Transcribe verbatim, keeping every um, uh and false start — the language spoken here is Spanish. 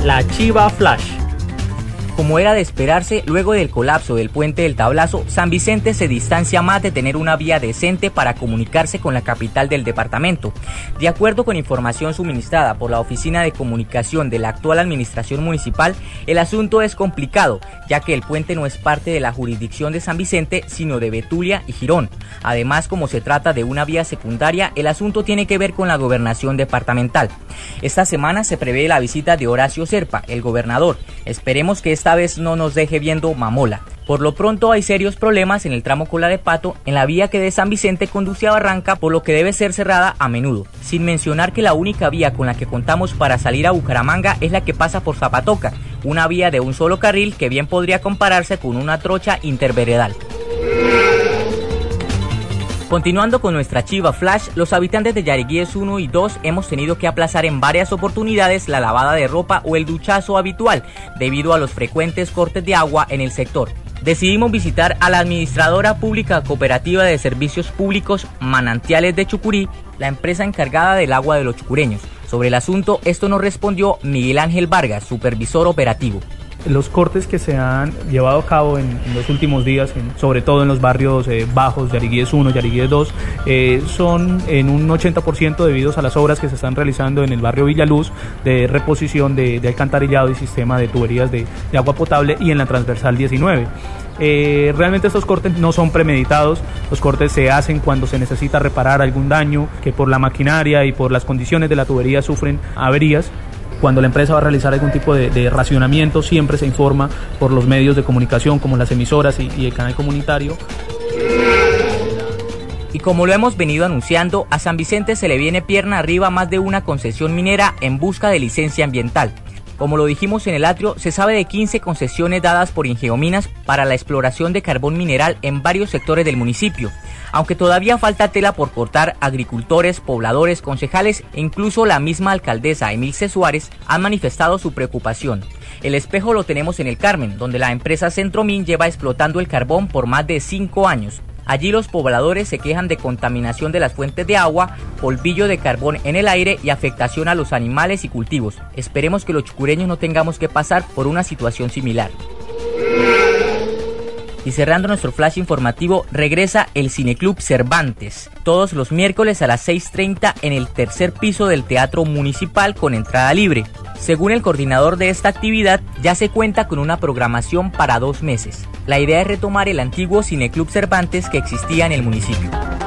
La Chiva Flash. Como era de esperarse, luego del colapso del puente del Tablazo, San Vicente se distancia más de tener una vía decente para comunicarse con la capital del departamento. De acuerdo con información suministrada por la Oficina de Comunicación de la actual administración municipal, el asunto es complicado, ya que el puente no es parte de la jurisdicción de San Vicente, sino de Betulia y Girón. Además, como se trata de una vía secundaria, el asunto tiene que ver con la gobernación departamental. Esta semana se prevé la visita de Horacio Serpa, el gobernador. Esperemos que esta Esta vez no nos deje viendo mamola. Por lo pronto hay serios problemas en el tramo Cola de Pato, en la vía que de San Vicente conduce a Barranca, por lo que debe ser cerrada a menudo. Sin mencionar que la única vía con la que contamos para salir a Bucaramanga es la que pasa por Zapatoca, una vía de un solo carril que bien podría compararse con una trocha interveredal. Continuando con nuestra Chiva Flash, los habitantes de Yariguíes uno y dos hemos tenido que aplazar en varias oportunidades la lavada de ropa o el duchazo habitual, debido a los frecuentes cortes de agua en el sector. Decidimos visitar a la administradora pública cooperativa de servicios públicos Manantiales de Chucurí, la empresa encargada del agua de los chucureños. Sobre el asunto, esto nos respondió Miguel Ángel Vargas, supervisor operativo. Los cortes que se han llevado a cabo en, en los últimos días, en, sobre todo en los barrios eh, bajos, Yariguíes uno, Yariguíes dos, eh, son en un ochenta por ciento debidos a las obras que se están realizando en el barrio Villaluz de reposición de, de alcantarillado y sistema de tuberías de, de agua potable y en la transversal diecinueve. Eh, realmente estos cortes no son premeditados, los cortes se hacen cuando se necesita reparar algún daño que por la maquinaria y por las condiciones de la tubería sufren averías. Cuando la empresa va a realizar algún tipo de, de racionamiento, siempre se informa por los medios de comunicación como las emisoras y, y el canal comunitario. Y como lo hemos venido anunciando, a San Vicente se le viene pierna arriba más de una concesión minera en busca de licencia ambiental. Como lo dijimos en el atrio, se sabe de quince concesiones dadas por Ingeominas para la exploración de carbón mineral en varios sectores del municipio. Aunque todavía falta tela por cortar, agricultores, pobladores, concejales e incluso la misma alcaldesa Emilce Suárez han manifestado su preocupación. El espejo lo tenemos en el Carmen, donde la empresa Centromin lleva explotando el carbón por más de cinco años. Allí los pobladores se quejan de contaminación de las fuentes de agua, polvillo de carbón en el aire y afectación a los animales y cultivos. Esperemos que los chucureños no tengamos que pasar por una situación similar. Y cerrando nuestro flash informativo, regresa el Cineclub Cervantes, todos los miércoles a las seis treinta en el tercer piso del Teatro Municipal con entrada libre. Según el coordinador de esta actividad, ya se cuenta con una programación para dos meses. La idea es retomar el antiguo Cineclub Cervantes que existía en el municipio.